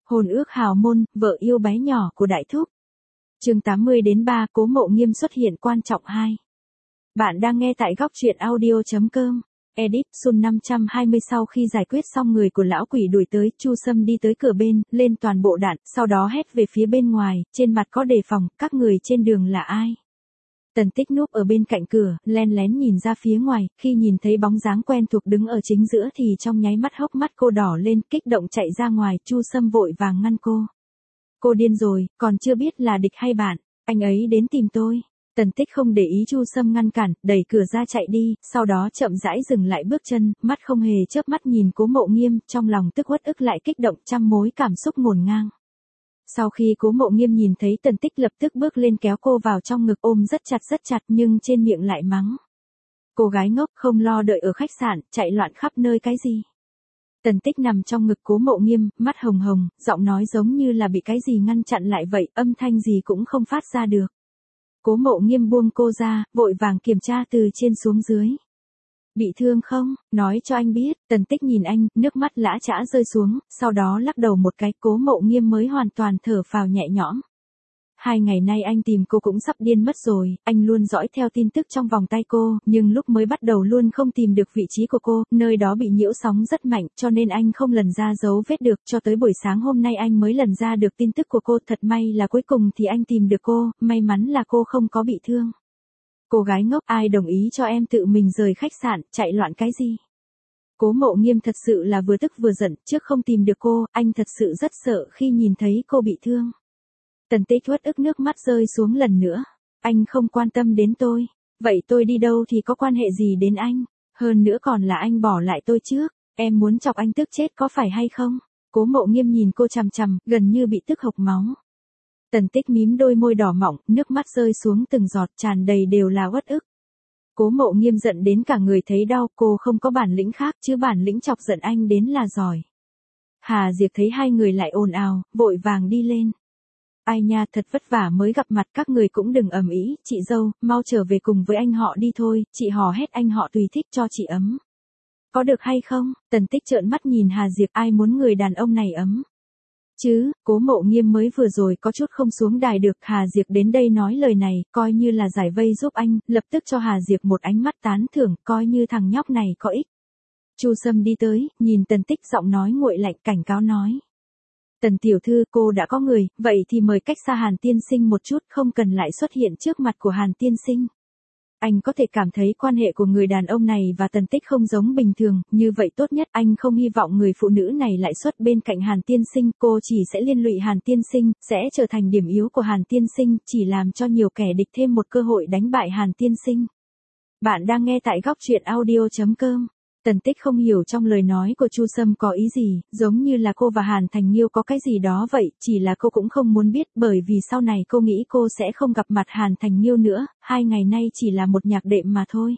Hôn ước hào môn, vợ yêu bé nhỏ của Đại Thúc. Chương 80-3 Cố Mộ Nghiêm xuất hiện quan trọng 2. Bạn đang nghe tại góc truyện audio.com. Edit Sun 520. Sau khi giải quyết xong người của lão quỷ đuổi tới, Chu Sâm đi tới cửa bên, lên toàn bộ đạn, sau đó hét về phía bên ngoài, trên mặt có đề phòng, các người trên đường là ai? Tần Tích núp ở bên cạnh cửa, len lén nhìn ra phía ngoài, khi nhìn thấy bóng dáng quen thuộc đứng ở chính giữa thì trong nháy mắt hốc mắt cô đỏ lên, kích động chạy ra ngoài, Chu Sâm vội vàng ngăn cô. Cô điên rồi, còn chưa biết là địch hay bạn, anh ấy đến tìm tôi. Tần Tích không để ý Chu Sâm ngăn cản, đẩy cửa ra chạy đi, sau đó chậm rãi dừng lại bước chân, mắt không hề chớp mắt nhìn Cố Mộ Nghiêm, trong lòng tức uất ức lại kích động, trăm mối cảm xúc ngổn ngang. Sau khi Cố Mộ Nghiêm nhìn thấy Tần Tích lập tức bước lên kéo cô vào trong ngực ôm rất chặt nhưng trên miệng lại mắng. Cô gái ngốc không lo đợi ở khách sạn, chạy loạn khắp nơi cái gì. Tần Tích nằm trong ngực Cố Mộ Nghiêm, mắt hồng hồng, giọng nói giống như là bị cái gì ngăn chặn lại vậy, âm thanh gì cũng không phát ra được. Cố Mộ Nghiêm buông cô ra, vội vàng kiểm tra từ trên xuống dưới. Bị thương không? Nói cho anh biết. Tần Tích nhìn anh, nước mắt lã chã rơi xuống, sau đó lắc đầu một cái, Cố Mộ Nghiêm mới hoàn toàn thở phào nhẹ nhõm. 2 ngày nay anh tìm cô cũng sắp điên mất rồi, anh luôn dõi theo tin tức trong vòng tay cô, nhưng lúc mới bắt đầu luôn không tìm được vị trí của cô, nơi đó bị nhiễu sóng rất mạnh, cho nên anh không lần ra dấu vết được, cho tới buổi sáng hôm nay anh mới lần ra được tin tức của cô, thật may là cuối cùng thì anh tìm được cô, may mắn là cô không có bị thương. Cô gái ngốc, ai đồng ý cho em tự mình rời khách sạn, chạy loạn cái gì? Cố Mộ Nghiêm thật sự là vừa tức vừa giận, trước không tìm được cô, anh thật sự rất sợ khi nhìn thấy cô bị thương. Tần Tích uất ức nước mắt rơi xuống lần nữa. Anh không quan tâm đến tôi. Vậy tôi đi đâu thì có quan hệ gì đến anh? Hơn nữa còn là anh bỏ lại tôi trước. Em muốn chọc anh tức chết có phải hay không? Cố Mộ Nghiêm nhìn cô chằm chằm, gần như bị tức hộc máu. Tần Tích mím đôi môi đỏ mọng, nước mắt rơi xuống từng giọt, tràn đầy đều là uất ức. Cố Mộ Nghiêm giận đến cả người thấy đau, cô không có bản lĩnh khác chứ bản lĩnh chọc giận anh đến là giỏi. Hà Diệp thấy hai người lại ồn ào, vội vàng đi lên. Ai nha, thật vất vả mới gặp mặt, các người cũng đừng ầm ĩ, chị dâu, mau trở về cùng với anh họ đi thôi, chị hò hét anh họ tùy thích cho chị ấm. Có được hay không? Tần Tích trợn mắt nhìn Hà Diệp, ai muốn người đàn ông này ấm? Chứ, Cố Mộ Nghiêm mới vừa rồi có chút không xuống đài được, Hà Diệp đến đây nói lời này, coi như là giải vây giúp anh, lập tức cho Hà Diệp một ánh mắt tán thưởng, coi như thằng nhóc này có ích. Chu Sâm đi tới, nhìn Tần Tích, giọng nói nguội lạnh, cảnh cáo nói. Tần tiểu thư, cô đã có người, vậy thì mời cách xa Hàn tiên sinh một chút, không cần lại xuất hiện trước mặt của Hàn tiên sinh. Anh có thể cảm thấy quan hệ của người đàn ông này và Tần Tích không giống bình thường, như vậy tốt nhất anh không hy vọng người phụ nữ này lại xuất bên cạnh Hàn tiên sinh, cô chỉ sẽ liên lụy Hàn tiên sinh, sẽ trở thành điểm yếu của Hàn tiên sinh, chỉ làm cho nhiều kẻ địch thêm một cơ hội đánh bại Hàn tiên sinh. Bạn đang nghe tại góc truyện audio.com. Tần Tích không hiểu trong lời nói của Chu Sâm có ý gì, giống như là cô và Hàn Thành Nghiêu có cái gì đó vậy, chỉ là cô cũng không muốn biết, bởi vì sau này cô nghĩ cô sẽ không gặp mặt Hàn Thành Nghiêu nữa, 2 ngày nay chỉ là một nhạc đệm mà thôi.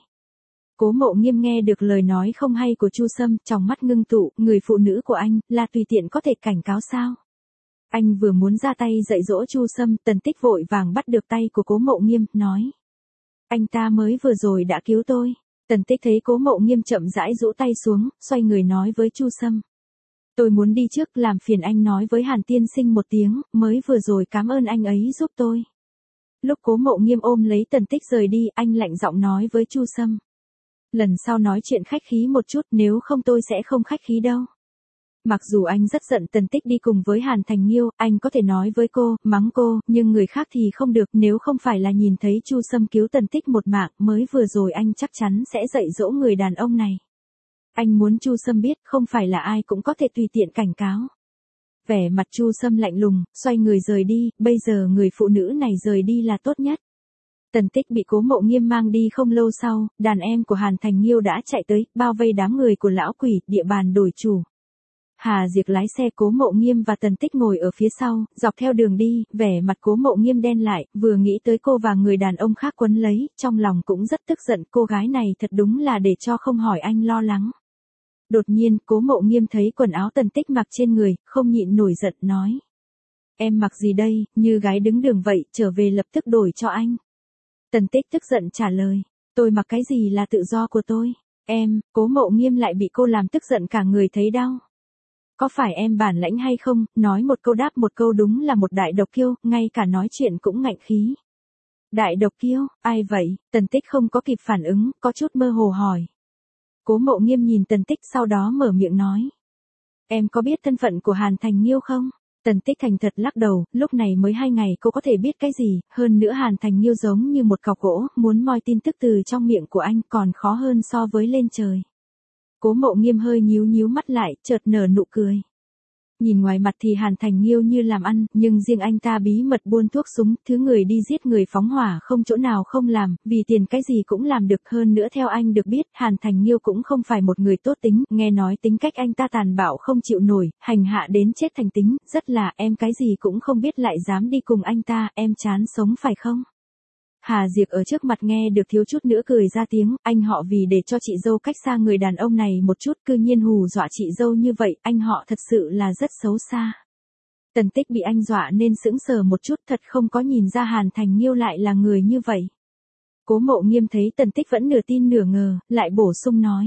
Cố Mộ Nghiêm nghe được lời nói không hay của Chu Sâm, trong mắt ngưng tụ, người phụ nữ của anh, là tùy tiện có thể cảnh cáo sao? Anh vừa muốn ra tay dạy dỗ Chu Sâm, Tần Tích vội vàng bắt được tay của Cố Mộ Nghiêm, nói. Anh ta mới vừa rồi đã cứu tôi. Tần Tích thấy Cố Mộ Nghiêm chậm rãi rũ tay xuống, xoay người nói với Chu Sâm. Tôi muốn đi trước, làm phiền anh nói với Hàn tiên sinh một tiếng, mới vừa rồi cảm ơn anh ấy giúp tôi. Lúc Cố Mộ Nghiêm ôm lấy Tần Tích rời đi, anh lạnh giọng nói với Chu Sâm. Lần sau nói chuyện khách khí một chút, nếu không tôi sẽ không khách khí đâu. Mặc dù anh rất giận Tần Tích đi cùng với Hàn Thành Nghiêu, anh có thể nói với cô, mắng cô, nhưng người khác thì không được, nếu không phải là nhìn thấy Chu Sâm cứu Tần Tích một mạng, mới vừa rồi anh chắc chắn sẽ dạy dỗ người đàn ông này. Anh muốn Chu Sâm biết, không phải là ai cũng có thể tùy tiện cảnh cáo. Vẻ mặt Chu Sâm lạnh lùng, xoay người rời đi, bây giờ người phụ nữ này rời đi là tốt nhất. Tần Tích bị Cố Mộ Nghiêm mang đi không lâu sau, đàn em của Hàn Thành Nghiêu đã chạy tới, bao vây đám người của lão quỷ, địa bàn đổi chủ. Hà Diệp lái xe, Cố Mộ Nghiêm và Tần Tích ngồi ở phía sau, dọc theo đường đi, vẻ mặt Cố Mộ Nghiêm đen lại, vừa nghĩ tới cô và người đàn ông khác quấn lấy, trong lòng cũng rất tức giận, cô gái này thật đúng là để cho không hỏi anh lo lắng. Đột nhiên, Cố Mộ Nghiêm thấy quần áo Tần Tích mặc trên người, không nhịn nổi giận, nói. Em mặc gì đây, như gái đứng đường vậy, trở về lập tức đổi cho anh. Tần Tích tức giận trả lời, tôi mặc cái gì là tự do của tôi, Cố Mộ Nghiêm lại bị cô làm tức giận cả người thấy đau. Có phải em bản lãnh hay không, nói một câu đáp một câu đúng là một đại độc kiêu, ngay cả nói chuyện cũng ngạnh khí. Đại độc kiêu, ai vậy? Tần Tích không có kịp phản ứng, có chút mơ hồ hỏi. Cố Mộ Nghiêm nhìn Tần Tích sau đó mở miệng nói. Em có biết thân phận của Hàn Thành Nghiêu không? Tần Tích thành thật lắc đầu, lúc này mới 2 ngày cô có thể biết cái gì, hơn nữa Hàn Thành Nghiêu giống như một cọc gỗ, muốn moi tin tức từ trong miệng của anh còn khó hơn so với lên trời. Cố Mộ Nghiêm hơi nhíu mắt lại, chợt nở nụ cười. Nhìn ngoài mặt thì Hàn Thành Nghiêu như làm ăn, nhưng riêng anh ta bí mật buôn thuốc súng, thứ người đi giết người phóng hỏa không chỗ nào không làm, vì tiền cái gì cũng làm được. Hơn nữa theo anh được biết, Hàn Thành Nghiêu cũng không phải một người tốt tính, nghe nói tính cách anh ta tàn bạo không chịu nổi, hành hạ đến chết thành tính, rất là em cái gì cũng không biết lại dám đi cùng anh ta, em chán sống phải không? Hà Diệc ở trước mặt nghe được thiếu chút nữa cười ra tiếng, anh họ vì để cho chị dâu cách xa người đàn ông này một chút cư nhiên hù dọa chị dâu như vậy, anh họ thật sự là rất xấu xa. Tần Tích bị anh dọa nên sững sờ một chút, thật không có nhìn ra Hàn Thành Nghiêu lại là người như vậy. Cố Mộ Nghiêm thấy Tần Tích vẫn nửa tin nửa ngờ, lại bổ sung nói.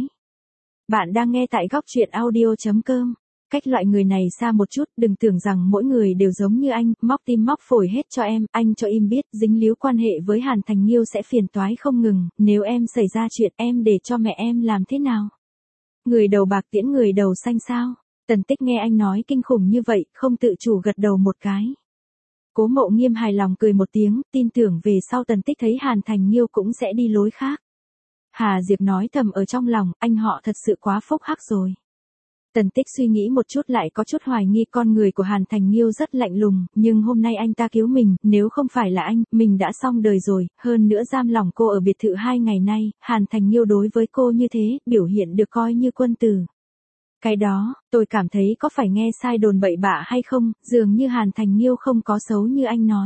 Bạn đang nghe tại góc truyện audio.com. Cách loại người này xa một chút, đừng tưởng rằng mỗi người đều giống như anh, móc tim móc phổi hết cho em, anh cho im biết, dính líu quan hệ với Hàn Thành Nghiêu sẽ phiền toái không ngừng, nếu em xảy ra chuyện em để cho mẹ em làm thế nào? Người đầu bạc tiễn người đầu xanh sao? Tần Tích nghe anh nói kinh khủng như vậy, không tự chủ gật đầu một cái. Cố Mộ Nghiêm hài lòng cười một tiếng, tin tưởng về sau Tần Tích thấy Hàn Thành Nghiêu cũng sẽ đi lối khác. Hà Diệc nói thầm ở trong lòng, anh họ thật sự quá phúc hắc rồi. Tần Tích suy nghĩ một chút lại có chút hoài nghi con người của Hàn Thành Nghiêu rất lạnh lùng, nhưng hôm nay anh ta cứu mình, nếu không phải là anh, mình đã xong đời rồi, hơn nữa giam lỏng cô ở biệt thự 2 ngày nay, Hàn Thành Nghiêu đối với cô như thế, biểu hiện được coi như quân tử. Cái đó, tôi cảm thấy có phải nghe sai đồn bậy bạ hay không, dường như Hàn Thành Nghiêu không có xấu như anh nói.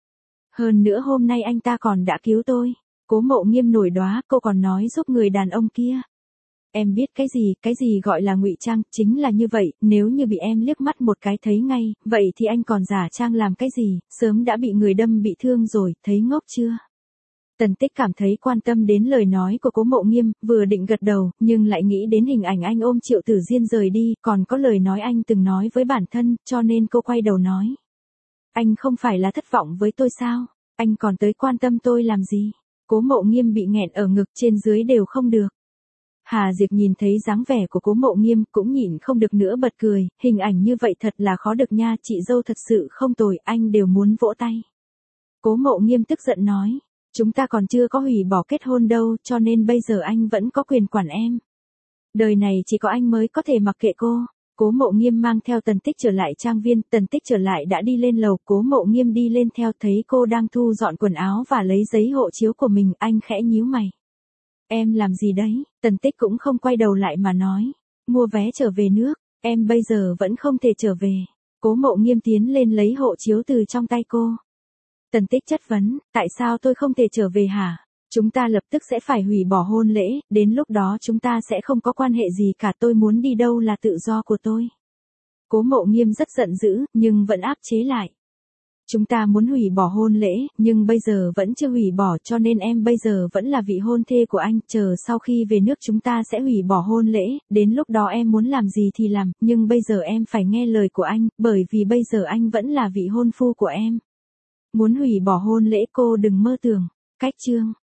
Hơn nữa hôm nay anh ta còn đã cứu tôi. Cố Mộ Nghiêm nổi đoá, cô còn nói giúp người đàn ông kia. Em biết cái gì gọi là ngụy trang, chính là như vậy, nếu như bị em liếc mắt một cái thấy ngay, vậy thì anh còn giả trang làm cái gì, sớm đã bị người đâm bị thương rồi, thấy ngốc chưa? Tần Tích cảm thấy quan tâm đến lời nói của Cố Mộ Nghiêm, vừa định gật đầu, nhưng lại nghĩ đến hình ảnh anh ôm Triệu Tử Diên rời đi, còn có lời nói anh từng nói với bản thân, cho nên cô quay đầu nói. Anh không phải là thất vọng với tôi sao? Anh còn tới quan tâm tôi làm gì? Cố Mộ Nghiêm bị nghẹn ở ngực trên dưới đều không được. Hà Diệc nhìn thấy dáng vẻ của Cố Mộ Nghiêm cũng nhịn không được nữa bật cười, hình ảnh như vậy thật là khó được nha, chị dâu thật sự không tồi, anh đều muốn vỗ tay. Cố Mộ Nghiêm tức giận nói, chúng ta còn chưa có hủy bỏ kết hôn đâu, cho nên bây giờ anh vẫn có quyền quản em. Đời này chỉ có anh mới có thể mặc kệ cô. Cố Mộ Nghiêm mang theo Tần Tích trở lại trang viên, Tần Tích trở lại đã đi lên lầu, Cố Mộ Nghiêm đi lên theo thấy cô đang thu dọn quần áo và lấy giấy hộ chiếu của mình, anh khẽ nhíu mày. Em làm gì đấy? Tần Tích cũng không quay đầu lại mà nói. Mua vé trở về nước, em bây giờ vẫn không thể trở về. Cố Mộ Nghiêm tiến lên lấy hộ chiếu từ trong tay cô. Tần Tích chất vấn, tại sao tôi không thể trở về hả? Chúng ta lập tức sẽ phải hủy bỏ hôn lễ, đến lúc đó chúng ta sẽ không có quan hệ gì cả, tôi muốn đi đâu là tự do của tôi. Cố Mộ Nghiêm rất giận dữ, nhưng vẫn áp chế lại. Chúng ta muốn hủy bỏ hôn lễ, nhưng bây giờ vẫn chưa hủy bỏ, cho nên em bây giờ vẫn là vị hôn thê của anh, chờ sau khi về nước chúng ta sẽ hủy bỏ hôn lễ, đến lúc đó em muốn làm gì thì làm, nhưng bây giờ em phải nghe lời của anh, bởi vì bây giờ anh vẫn là vị hôn phu của em. Muốn hủy bỏ hôn lễ cô đừng mơ tưởng. Cách chương